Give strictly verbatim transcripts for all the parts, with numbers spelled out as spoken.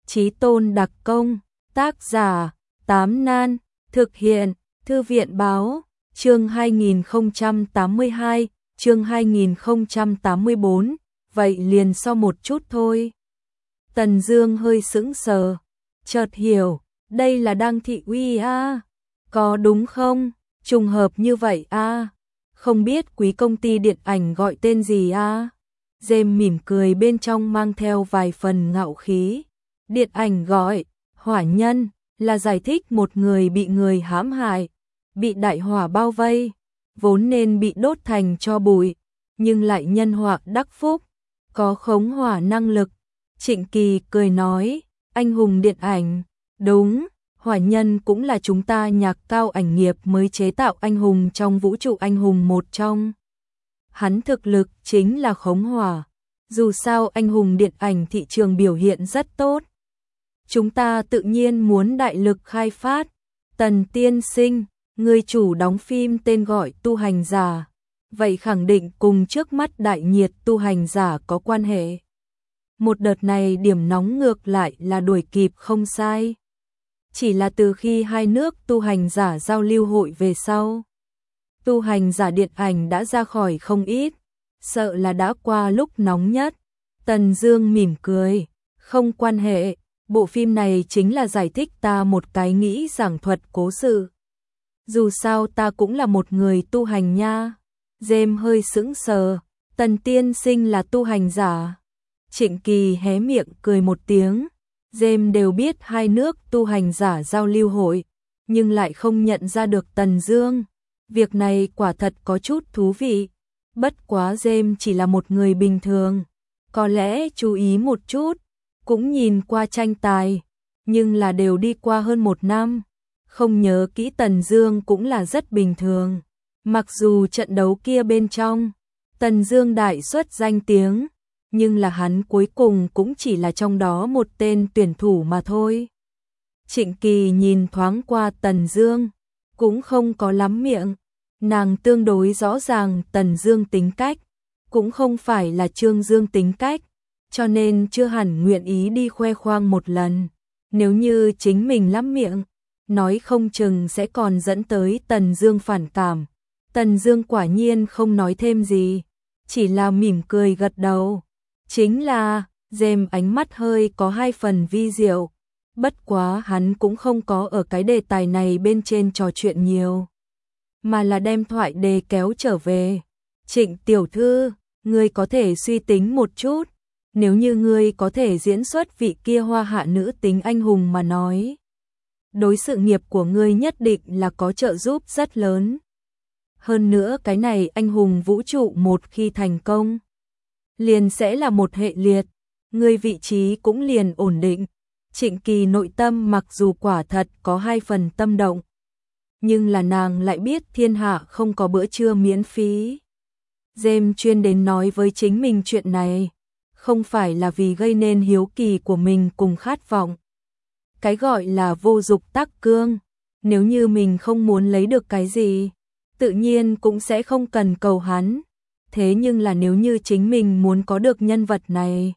Chí tôn đặc công, tác giả, Tám Nan, thực hiện, Thư viện báo, chương hai nghìn không trăm tám mươi hai, chương hai nghìn không trăm tám mươi bốn, vậy liền so một chút thôi. Tần Dương hơi sững sờ, chợt hiểu, đây là đang thị uy a, à? Có đúng không? Trùng hợp như vậy a, à? Không biết quý công ty điện ảnh gọi tên gì a? À? Dêm mỉm cười bên trong mang theo vài phần ngạo khí. Điện ảnh gọi Hỏa Nhân, là giải thích một người bị người hãm hại, bị đại hỏa bao vây, vốn nên bị đốt thành tro bụi, nhưng lại nhân họa đắc phúc, có khống hỏa năng lực. Trịnh Kỳ cười nói, anh hùng điện ảnh, đúng, Hỏa Nhân cũng là chúng ta Nhạc Cao ảnh nghiệp mới chế tạo anh hùng trong vũ trụ anh hùng một trong. Hắn thực lực chính là khống hỏa, dù sao anh hùng điện ảnh thị trường biểu hiện rất tốt. Chúng ta tự nhiên muốn đại lực khai phát. Tần tiên sinh, người chủ đóng phim tên gọi Tu Hành Giả, vậy khẳng định cùng trước mắt đại nhiệt Tu Hành Giả có quan hệ. Một đợt này điểm nóng ngược lại là đuổi kịp không sai. Chỉ là từ khi hai nước Tu Hành Giả giao lưu hội về sau, Tu Hành Giả điện ảnh đã ra khỏi không ít, sợ là đã qua lúc nóng nhất. Tần Dương mỉm cười, không quan hệ, bộ phim này chính là giải thích ta một cái nghĩ giảng thuật cố sự. Dù sao ta cũng là một người tu hành nha. Dêm hơi sững sờ, Tần tiên sinh là tu hành giả. Trịnh Kỳ hé miệng cười một tiếng. Dêm đều biết hai nước tu hành giả giao lưu hội, nhưng lại không nhận ra được Tần Dương. Việc này quả thật có chút thú vị. Bất quá Dêm chỉ là một người bình thường, có lẽ chú ý một chút, cũng nhìn qua tranh tài, nhưng là đều đi qua hơn một năm, không nhớ kỹ Tần Dương cũng là rất bình thường. Mặc dù trận đấu kia bên trong, Tần Dương đại xuất danh tiếng, nhưng là hắn cuối cùng cũng chỉ là trong đó một tên tuyển thủ mà thôi. Trịnh Kỳ nhìn thoáng qua Tần Dương, cũng không có lắm miệng, nàng tương đối rõ ràng Tần Dương tính cách, cũng không phải là Trương Dương tính cách, cho nên chưa hẳn nguyện ý đi khoe khoang một lần. Nếu như chính mình lắm miệng, nói không chừng sẽ còn dẫn tới Tần Dương phản cảm. Tần Dương quả nhiên không nói thêm gì, chỉ là mỉm cười gật đầu. Chính là, Dêm ánh mắt hơi có hai phần vi diệu, bất quá hắn cũng không có ở cái đề tài này bên trên trò chuyện nhiều, mà là đem thoại đề kéo trở về. Trịnh tiểu thư, ngươi có thể suy tính một chút, nếu như ngươi có thể diễn xuất vị kia hoa hạ nữ tính anh hùng mà nói, đối sự nghiệp của ngươi nhất định là có trợ giúp rất lớn. Hơn nữa cái này anh hùng vũ trụ một khi thành công, liền sẽ là một hệ liệt, ngươi vị trí cũng liền ổn định. Trịnh Kỳ nội tâm mặc dù quả thật có hai phần tâm động, nhưng là nàng lại biết thiên hạ không có bữa trưa miễn phí. Dêm chuyên đến nói với chính mình chuyện này, không phải là vì gây nên hiếu kỳ của mình cùng khát vọng. Cái gọi là vô dục tắc cương, nếu như mình không muốn lấy được cái gì, tự nhiên cũng sẽ không cần cầu hắn. Thế nhưng là nếu như chính mình muốn có được nhân vật này,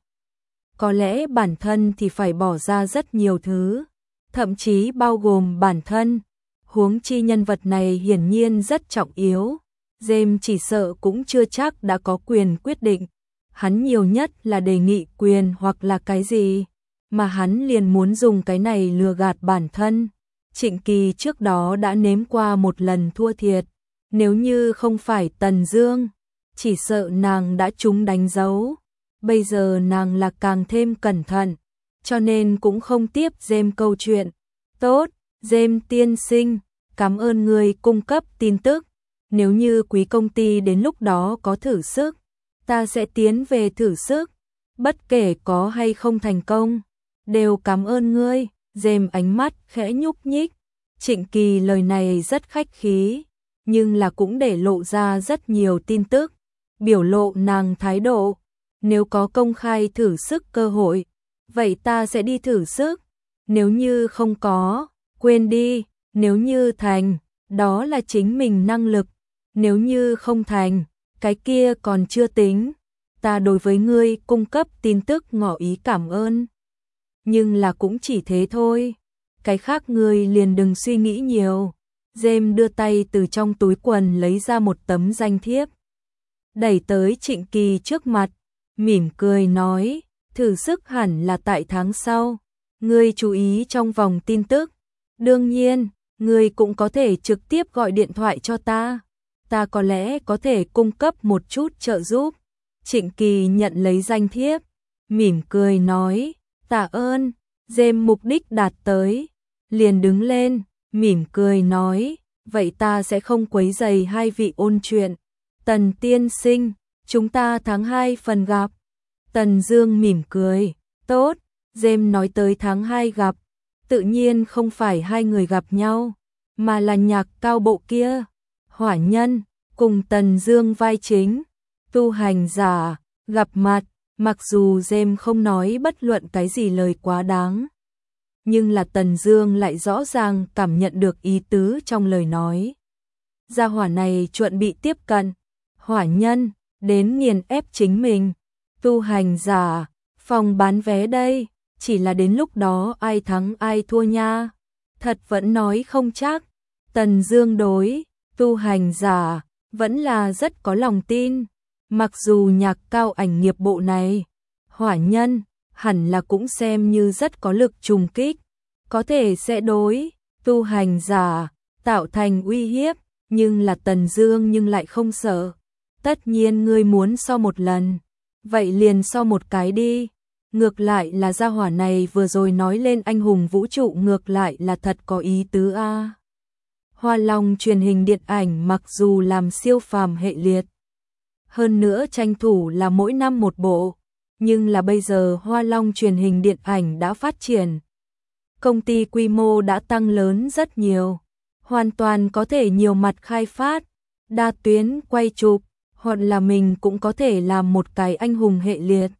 có lẽ bản thân thì phải bỏ ra rất nhiều thứ, thậm chí bao gồm bản thân. Huống chi nhân vật này hiển nhiên rất trọng yếu, Dêm chỉ sợ cũng chưa chắc đã có quyền quyết định. Hắn nhiều nhất là đề nghị quyền hoặc là cái gì, mà hắn liền muốn dùng cái này lừa gạt bản thân. Trịnh Kỳ trước đó đã nếm qua một lần thua thiệt, nếu như không phải Tần Dương, chỉ sợ nàng đã trúng đánh dấu. Bây giờ nàng là càng thêm cẩn thận, cho nên cũng không tiếp Dêm câu chuyện. Tốt, Dêm tiên sinh, cảm ơn người cung cấp tin tức. Nếu như quý công ty đến lúc đó có thử sức, ta sẽ tiến về thử sức, bất kể có hay không thành công, đều cảm ơn ngươi. Dêm ánh mắt khẽ nhúc nhích. Trịnh Kỳ lời này rất khách khí, nhưng là cũng để lộ ra rất nhiều tin tức, biểu lộ nàng thái độ. Nếu có công khai thử sức cơ hội, vậy ta sẽ đi thử sức. Nếu như không có, quên đi. Nếu như thành, đó là chính mình năng lực. Nếu như không thành, cái kia còn chưa tính. Ta đối với ngươi cung cấp tin tức ngỏ ý cảm ơn. nhưng là cũng chỉ thế thôi. Cái khác ngươi liền đừng suy nghĩ nhiều. James đưa tay từ trong túi quần lấy ra một tấm danh thiếp, đẩy tới Trịnh Kỳ trước mặt, mỉm cười nói, thử sức hẳn là tại tháng sau. Ngươi chú ý trong vòng tin tức. Đương nhiên, ngươi cũng có thể trực tiếp gọi điện thoại cho ta. Ta có lẽ có thể cung cấp một chút trợ giúp. Trịnh Kỳ nhận lấy danh thiếp, mỉm cười nói, tạ ơn. James mục đích đạt tới, liền đứng lên, mỉm cười nói, vậy ta sẽ không quấy rầy hai vị ôn chuyện. Tần tiên sinh, chúng ta tháng hai phần gặp. Tần Dương mỉm cười, tốt. James nói tới tháng hai gặp, tự nhiên không phải hai người gặp nhau, mà là Nhạc Cao bộ kia. Hỏa Nhân cùng Tần Dương vai chính, tu hành giả, gặp mặt. Mặc dù James không nói bất luận cái gì lời quá đáng, nhưng là Tần Dương lại rõ ràng cảm nhận được ý tứ trong lời nói. Gia hỏa này chuẩn bị tiếp cận Hỏa Nhân, đến nghiền ép chính mình. Tu hành giả, phòng bán vé đây, chỉ là đến lúc đó ai thắng ai thua nha. Thật vẫn nói không chắc. Tần Dương đối tu hành giả vẫn là rất có lòng tin. Mặc dù Nhạc Cao ảnh nghiệp bộ này, Hỏa Nhân hẳn là cũng xem như rất có lực trùng kích, có thể sẽ đối tu hành giả tạo thành uy hiếp, nhưng là Tần Dương nhưng lại không sợ. Tất nhiên ngươi muốn so một lần, vậy liền so một cái đi. Ngược lại là gia hỏa này vừa rồi nói lên anh hùng vũ trụ, ngược lại là thật có ý tứ a. Hoa Long truyền hình điện ảnh mặc dù làm siêu phàm hệ liệt, hơn nữa tranh thủ là mỗi năm một bộ, nhưng là bây giờ Hoa Long truyền hình điện ảnh đã phát triển. Công ty quy mô đã tăng lớn rất nhiều, hoàn toàn có thể nhiều mặt khai phát, đa tuyến quay chụp, hoặc là mình cũng có thể làm một cái anh hùng hệ liệt.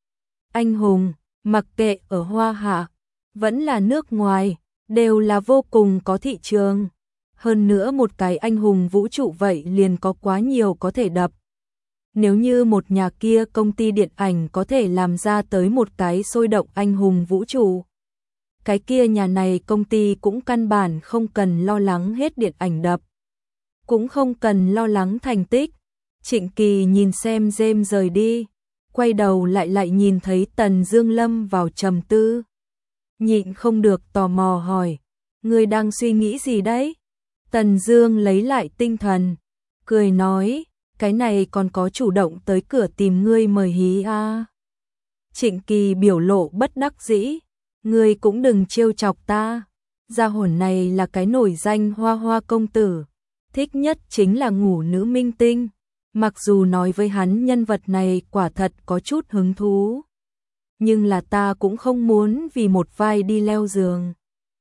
Anh hùng, mặc kệ ở Hoa Hạ, vẫn là nước ngoài, đều là vô cùng có thị trường. Hơn nữa một cái anh hùng vũ trụ vậy liền có quá nhiều có thể đập. Nếu như một nhà kia công ty điện ảnh có thể làm ra tới một cái sôi động anh hùng vũ trụ, cái kia nhà này công ty cũng căn bản không cần lo lắng hết điện ảnh đập, cũng không cần lo lắng thành tích. Trịnh Kỳ nhìn xem James rời đi, quay đầu lại lại nhìn thấy Tần Dương lâm vào trầm tư, nhịn không được tò mò hỏi, ngươi đang suy nghĩ gì đấy? Tần Dương lấy lại tinh thần, cười nói, cái này còn có chủ động tới cửa tìm ngươi mời hí a. À. Trịnh Kỳ biểu lộ bất đắc dĩ, ngươi cũng đừng trêu chọc ta, gia hồn này là cái nổi danh hoa hoa công tử, thích nhất chính là ngủ nữ minh tinh. Mặc dù nói với hắn nhân vật này quả thật có chút hứng thú, nhưng là ta cũng không muốn vì một vai đi leo giường.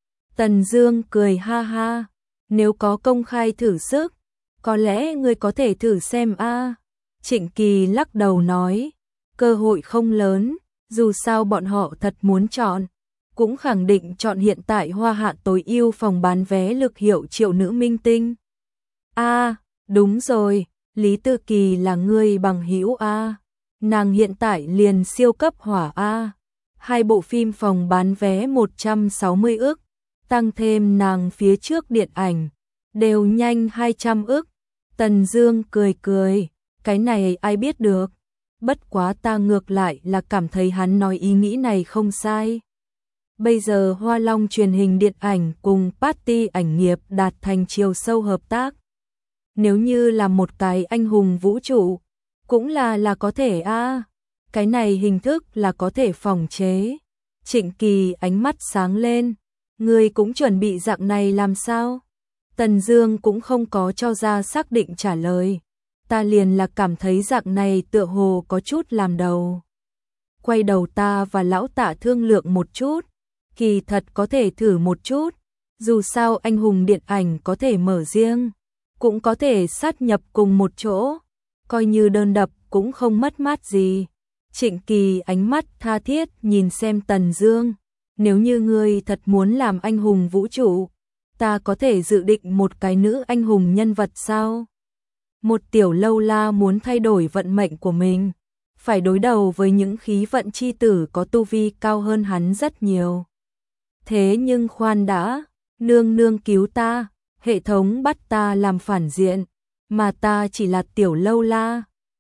Tần Dương cười ha ha, nếu có công khai thử sức, có lẽ ngươi có thể thử xem a. À. Trịnh Kỳ lắc đầu nói, cơ hội không lớn, dù sao bọn họ thật muốn chọn, cũng khẳng định chọn hiện tại Hoa Hạ tối ưu phòng bán vé lực hiệu triệu nữ minh tinh. A, à, đúng rồi, Lý Tư Kỳ là ngươi bằng hữu a. À. Nàng hiện tại liền siêu cấp hỏa a. À. Hai bộ phim phòng bán vé một trăm sáu mươi ức, tăng thêm nàng phía trước điện ảnh, đều nhanh hai trăm ức. Tần Dương cười cười, cái này ai biết được, bất quá ta ngược lại là cảm thấy hắn nói ý nghĩ này không sai. Bây giờ Hoa Long truyền hình điện ảnh cùng Party ảnh nghiệp đạt thành chiều sâu hợp tác. Nếu như là một cái anh hùng vũ trụ, cũng là là có thể a. À. Cái này hình thức là có thể phòng chế. Trịnh Kỳ ánh mắt sáng lên, ngươi cũng chuẩn bị dạng này làm sao? Tần Dương cũng không có cho ra xác định trả lời. Ta liền là cảm thấy dạng này tựa hồ có chút làm đầu. Quay đầu ta và lão Tạ thương lượng một chút, kỳ thật có thể thử một chút, dù sao anh hùng điện ảnh có thể mở riêng, cũng có thể sát nhập cùng một chỗ, coi như đơn đập cũng không mất mát gì. Trịnh Kỳ ánh mắt tha thiết nhìn xem Tần Dương, nếu như ngươi thật muốn làm anh hùng vũ trụ, ta có thể dự định một cái nữ anh hùng nhân vật sao? Một tiểu lâu la muốn thay đổi vận mệnh của mình, phải đối đầu với những khí vận chi tử có tu vi cao hơn hắn rất nhiều. Thế nhưng khoan đã, nương nương cứu ta, hệ thống bắt ta làm phản diện, mà ta chỉ là tiểu lâu la,